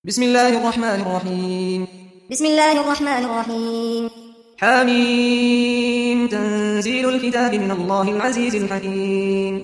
بسم الله الرحمن الرحيم. بسم الله الرحمن الرحيم. حميم تنزيل الكتاب من الله العزيز الحكيم.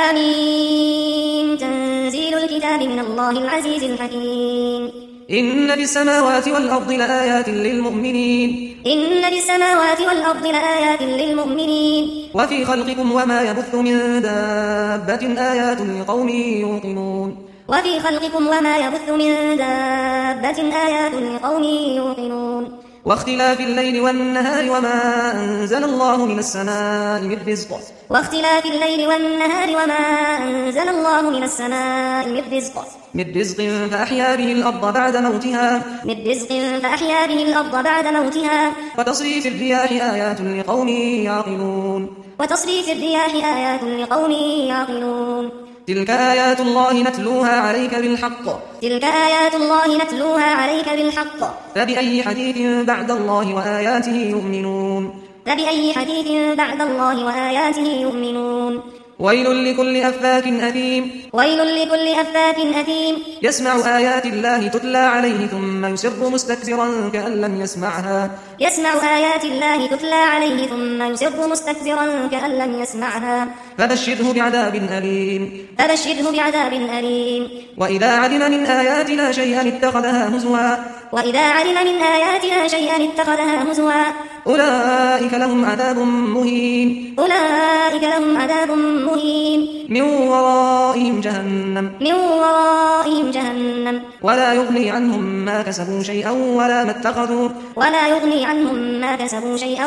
حميم تنزيل الكتاب من الله العزيز الحكيم. إن في السماوات والأرض لآيات للمؤمنين. إن في السماوات والأرض لآيات للمؤمنين. وفي خلقكم وما يبث من دابة آيات لقوم يوقنون. وفي خلقكم وما يبث من دابة آيات لقوم يوقنون. واختلاف الليل والنهار وما أنزل الله من السماء من رزق. واختلاف الليل والنهار وما أنزل الله من السماء من رزق. فأحيا به الأرض بعد موتها. فأحيا به الأرض بعد موتها. وتصريف الرياح آيات لقوم يعقلون. وتصريف الرياح آيات لقوم يعقلون. تلك آيات الله نتلوها عليك بالحق. تلك آيات الله نتلوها عليك بالحق. فبأي حديث بعد الله وآياته يؤمنون. فبأي حديث بعد الله وآياته يؤمنون. ويل لكل أفاك أثيم. ويل لكل أفاك أثيم. يسمع آيات الله تتلى عليه ثم يصر مستكبرا كأن لم يسمعها. يسمع آيات الله تتلى عليه ثم يصر مستكبرا كأن لم يسمعها. فبشره بعذاب أليم. فبشره بعذاب أليم. وإذا علم من آياتنا شيئا اتخذها هزوا. وإذا علم من آياتنا شيئا اتخذها هزوا. أولئك لهم عذاب مهين. أولئك لهم عذاب مهين. من ورائهم جهنم. من ورائهم جهنم. ولا يغني عنهم ما كسبوا شيئا ولا ما اتخذوا. ولا يغني عنهم ما كسبوا شيئا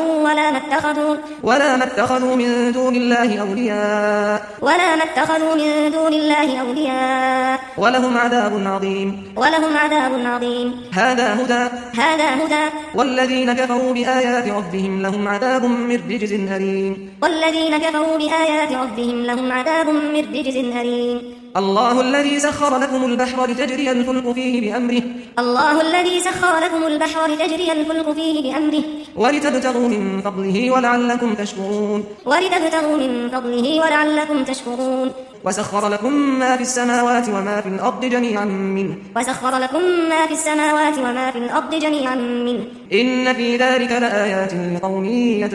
ولا ما اتخذوا من دون الله أولياء. ولا ما اتخذوا من دون الله أولياء. ولهم عذاب عظيم. ولهم عذاب عظيم. هذا هدى. والذين كفروا بآيات ربهم لهم عذاب من رجز أليم. والذين كفروا بآيات ربهم لهم عذاب من رجز أليم. الله الذي سخر لكم البحر لتجري الفلك فيه بأمره. الله الذي سخر لكم البحر لتجري الفلك فيه بأمره. ولتبتغوا من فضله ولعلكم تشكرون. ولتبتغوا من فضله ولعلكم تشكرون. وسخر لكم ما في السماوات وما في الأرض جميعا منه. وسخر لكم ما في السماوات وما في الأرض جميعا منه. إن في ذلك لآيات لقوم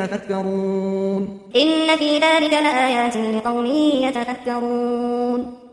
يتفكرون. إن في ذلك لآيات لقوم يتفكرون.